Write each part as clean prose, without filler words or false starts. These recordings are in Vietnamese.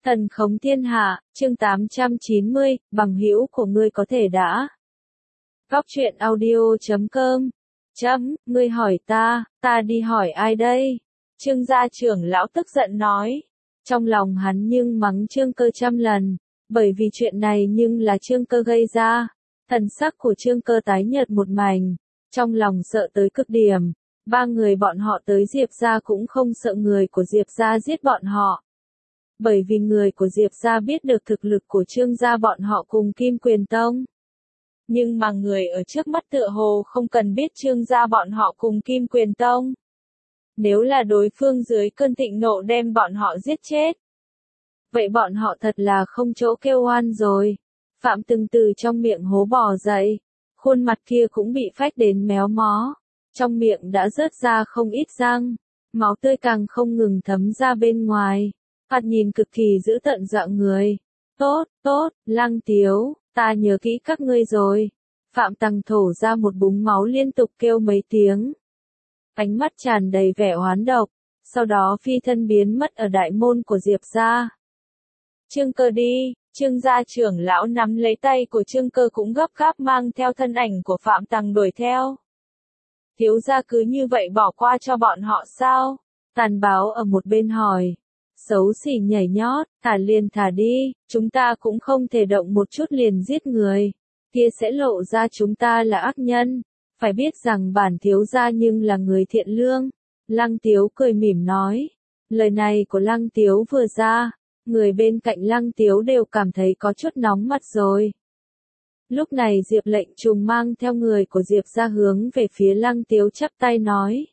Thần khống thiên hạ, chương 890, bằng hữu của ngươi có thể đã. Góc truyện audio.com. Ngươi hỏi ta đi hỏi ai đây? Trương gia trưởng lão tức giận nói. Trong lòng hắn nhưng mắng Trương Cơ trăm lần, bởi vì chuyện này nhưng là Trương Cơ gây ra. Thần sắc của Trương Cơ tái nhợt một mảnh, trong lòng sợ tới cực điểm. Ba người bọn họ tới Diệp gia cũng không sợ người của Diệp gia giết bọn họ. Bởi vì người của Diệp gia biết được thực lực của Trương gia bọn họ cùng Kim Quyền Tông. Nhưng mà người ở trước mắt tựa hồ không cần biết Trương gia bọn họ cùng Kim Quyền Tông. Nếu là đối phương dưới cơn thịnh nộ đem bọn họ giết chết, vậy bọn họ thật là không chỗ kêu oan rồi. Phạm Từng từ trong miệng hố bò dậy, khuôn mặt kia cũng bị phách đến méo mó, trong miệng đã rớt ra không ít răng, máu tươi càng không ngừng thấm ra bên ngoài. Thoạt nhìn cực kỳ dữ tợn dọa người. Tốt, Lăng Tiếu, ta nhớ kỹ các ngươi rồi. Phạm Tằng thổ ra một búng máu liên tục kêu mấy tiếng. Ánh mắt tràn đầy vẻ oán độc, sau đó phi thân biến mất ở đại môn của Diệp gia. Trương Cơ đi, Trương gia trưởng lão nắm lấy tay của Trương Cơ cũng gấp gáp mang theo thân ảnh của Phạm Tằng đuổi theo. Thiếu gia cứ như vậy bỏ qua cho bọn họ sao? Tàn báo ở một bên hỏi. Xấu xỉ nhảy nhót, thả liền thả đi, chúng ta cũng không thể động một chút liền giết người, kia sẽ lộ ra chúng ta là ác nhân, phải biết rằng bản thiếu gia nhưng là người thiện lương. Lăng Tiếu cười mỉm nói, lời này của Lăng Tiếu vừa ra, người bên cạnh Lăng Tiếu đều cảm thấy có chút nóng mặt rồi. Lúc này Diệp Lệnh Trùng mang theo người của Diệp gia hướng về phía Lăng Tiếu chắp tay nói.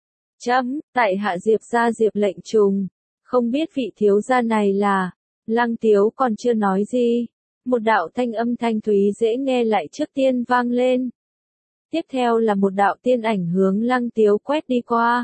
Tại hạ Diệp gia Diệp Lệnh Trùng. Không biết vị thiếu gia này là, Lăng Tiếu còn chưa nói gì. Một đạo thanh âm thanh thúy dễ nghe lại trước tiên vang lên. Tiếp theo là một đạo tiên ảnh hướng Lăng Tiếu quét đi qua.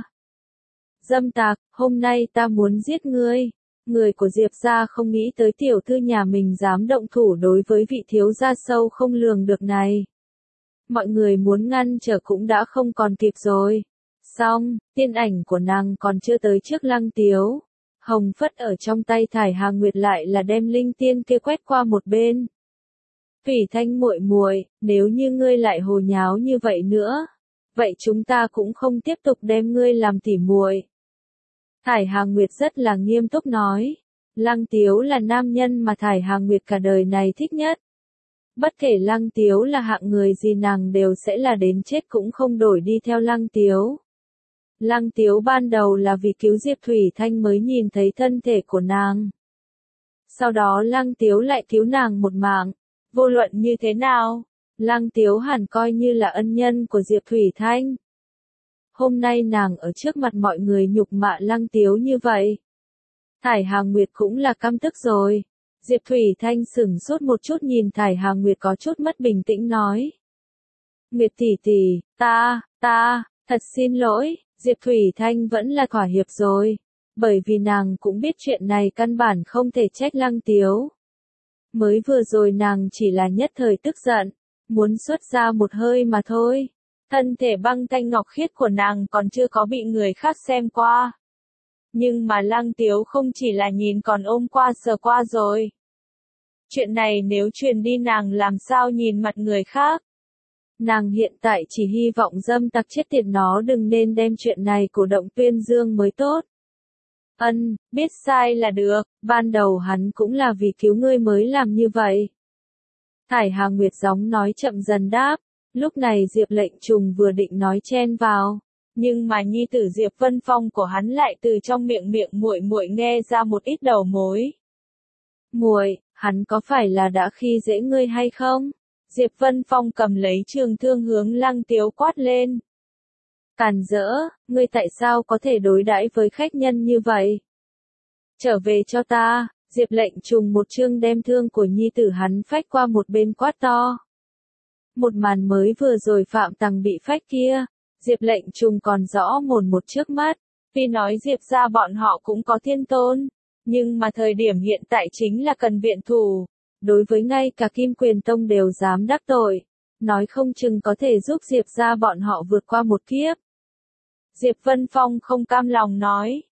Dâm tặc, hôm nay ta muốn giết ngươi. Người của Diệp gia không nghĩ tới tiểu thư nhà mình dám động thủ đối với vị thiếu gia sâu không lường được này. Mọi người muốn ngăn trở cũng đã không còn kịp rồi. Xong, tiên ảnh của nàng còn chưa tới trước Lăng Tiếu. Hồng phất ở trong tay Thải Hà Nguyệt lại là đem linh tiên kia quét qua một bên. Thủy Thanh muội muội, nếu như ngươi lại hồ nháo như vậy nữa, vậy chúng ta cũng không tiếp tục đem ngươi làm tỉ muội. Thải Hà Nguyệt rất là nghiêm túc nói, Lăng Tiếu là nam nhân mà Thải Hà Nguyệt cả đời này thích nhất. Bất kể Lăng Tiếu là hạng người gì nàng đều sẽ là đến chết cũng không đổi đi theo Lăng Tiếu. Lăng Tiếu ban đầu là vì cứu Diệp Thủy Thanh mới nhìn thấy thân thể của nàng. Sau đó Lăng Tiếu lại cứu nàng một mạng. Vô luận như thế nào, Lăng Tiếu hẳn coi như là ân nhân của Diệp Thủy Thanh. Hôm nay nàng ở trước mặt mọi người nhục mạ Lăng Tiếu như vậy. Thải Hà Nguyệt cũng là căm tức rồi. Diệp Thủy Thanh sửng sốt một chút nhìn Thải Hà Nguyệt có chút mất bình tĩnh nói. Nguyệt tỷ tỷ, ta, thật xin lỗi. Diệp Thủy Thanh vẫn là thỏa hiệp rồi, bởi vì nàng cũng biết chuyện này căn bản không thể trách Lăng Tiếu. Mới vừa rồi nàng chỉ là nhất thời tức giận, muốn xuất ra một hơi mà thôi. Thân thể băng thanh ngọc khiết của nàng còn chưa có bị người khác xem qua. Nhưng mà Lăng Tiếu không chỉ là nhìn còn ôm qua sờ qua rồi. Chuyện này nếu truyền đi nàng làm sao nhìn mặt người khác. Nàng hiện tại chỉ hy vọng dâm tặc chết tiệt nó đừng nên đem chuyện này cổ động tuyên dương mới tốt. Biết sai là được, ban đầu hắn cũng là vì cứu ngươi mới làm như vậy. Thải Hà Nguyệt gióng nói chậm dần đáp, lúc này Diệp Lệnh Trùng vừa định nói chen vào, nhưng mà nhi tử Diệp Vân Phong của hắn lại từ trong miệng muội nghe ra một ít đầu mối. Muội, hắn có phải là đã khi dễ ngươi hay không? Diệp Vân Phong cầm lấy trường thương hướng Lăng Tiếu quát lên. Càn rỡ, ngươi tại sao có thể đối đãi với khách nhân như vậy? Trở về cho ta, Diệp Lệnh Trùng một chương đem thương của nhi tử hắn phách qua một bên quát to. Một màn mới vừa rồi Phạm Tằng bị phách kia, Diệp Lệnh Trùng còn rõ mồn một trước mắt, vì nói Diệp gia bọn họ cũng có thiên tôn, nhưng mà thời điểm hiện tại chính là cần viện thủ. Đối với ngay cả Kim Quyền Tông đều dám đắc tội, nói không chừng có thể giúp Diệp gia bọn họ vượt qua một kiếp. Diệp Vân Phong không cam lòng nói,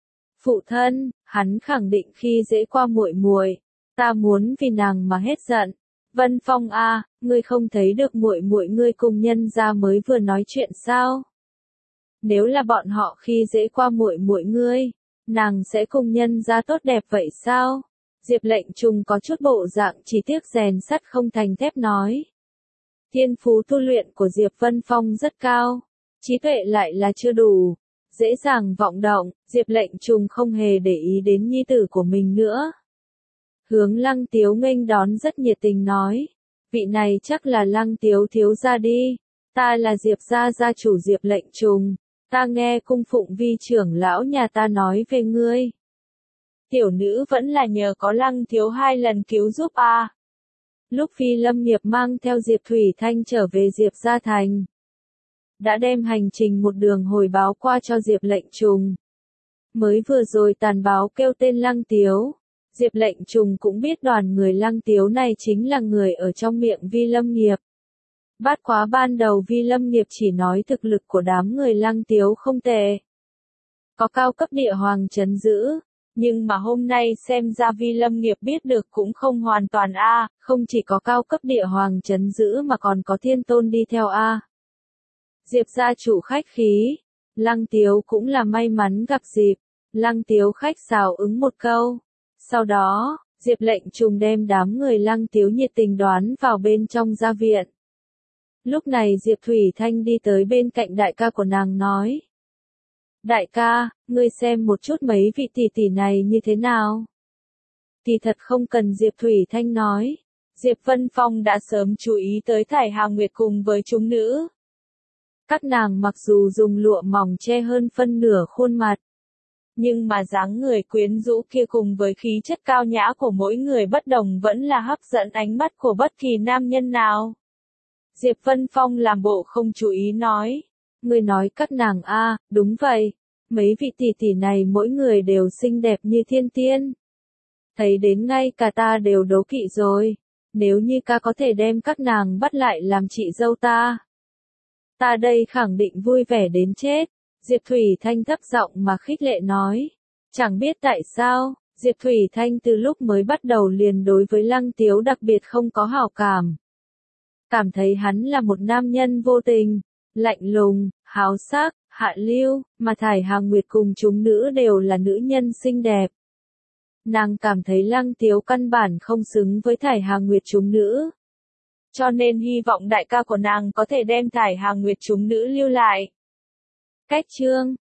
Phụ thân, hắn khẳng định khi dễ qua muội muội, ta muốn vì nàng mà hết giận. Vân Phong a, ngươi không thấy được muội muội ngươi cùng nhân gia mới vừa nói chuyện sao? Nếu là bọn họ khi dễ qua muội muội ngươi, nàng sẽ cùng nhân gia tốt đẹp vậy sao? Diệp Lệnh Trùng có chút bộ dạng chỉ tiếc rèn sắt không thành thép nói. Thiên phú tu luyện của Diệp Vân Phong rất cao, trí tuệ lại là chưa đủ, dễ dàng vọng động, Diệp Lệnh Trùng không hề để ý đến nhi tử của mình nữa. Hướng Lăng Tiếu nghênh đón rất nhiệt tình nói, vị này chắc là Lăng Tiếu thiếu gia đi, ta là Diệp gia gia chủ Diệp Lệnh Trùng, ta nghe cung phụng vi trưởng lão nhà ta nói về ngươi. Tiểu nữ vẫn là nhờ có Lăng Thiếu 2 lần cứu giúp a. Lúc Phi Lâm Nghiệp mang theo Diệp Thủy Thanh trở về Diệp Gia Thành, đã đem hành trình một đường hồi báo qua cho Diệp Lệnh Trùng. Mới vừa rồi tàn báo kêu tên Lăng Tiếu, Diệp Lệnh Trùng cũng biết đoàn người Lăng Tiếu này chính là người ở trong miệng Vi Lâm Nghiệp. Bất quá ban đầu Vi Lâm Nghiệp chỉ nói thực lực của đám người Lăng Tiếu không tệ, có cao cấp địa hoàng trấn giữ. Nhưng mà hôm nay xem ra Vi Lâm Nghiệp biết được cũng không hoàn toàn a, không chỉ có cao cấp địa hoàng trấn giữ mà còn có thiên tôn đi theo a. Diệp gia chủ khách khí, Lăng Tiếu cũng là may mắn gặp dịp, Lăng Tiếu khách sáo ứng một câu. Sau đó, Diệp Lệnh Trùng đem đám người Lăng Tiếu nhiệt tình đoán vào bên trong gia viện. Lúc này Diệp Thủy Thanh đi tới bên cạnh đại ca của nàng nói. Đại ca, ngươi xem một chút mấy vị tỷ tỷ này như thế nào? Thì thật không cần Diệp Thủy Thanh nói. Diệp Vân Phong đã sớm chú ý tới Thải Hà Nguyệt cùng với chúng nữ. Các nàng mặc dù dùng lụa mỏng che hơn phân nửa khuôn mặt, nhưng mà dáng người quyến rũ kia cùng với khí chất cao nhã của mỗi người bất đồng vẫn là hấp dẫn ánh mắt của bất kỳ nam nhân nào. Diệp Vân Phong làm bộ không chú ý nói. Ngươi nói các nàng a, đúng vậy. Mấy vị tỷ tỷ này mỗi người đều xinh đẹp như thiên tiên. Thấy đến ngay cả ta đều đố kỵ rồi. Nếu như ca có thể đem các nàng bắt lại làm chị dâu ta. Ta đây khẳng định vui vẻ đến chết. Diệp Thủy Thanh thấp giọng mà khích lệ nói. Chẳng biết tại sao, Diệp Thủy Thanh từ lúc mới bắt đầu liền đối với Lăng Tiếu đặc biệt không có hảo cảm. Cảm thấy hắn là một nam nhân vô tình, lạnh lùng, háo sắc, hạ lưu, mà Thải Hà Nguyệt cùng chúng nữ đều là nữ nhân xinh đẹp. Nàng cảm thấy Lăng Tiếu căn bản không xứng với Thải Hà Nguyệt chúng nữ. Cho nên hy vọng đại ca của nàng có thể đem Thải Hà Nguyệt chúng nữ lưu lại. Cách chương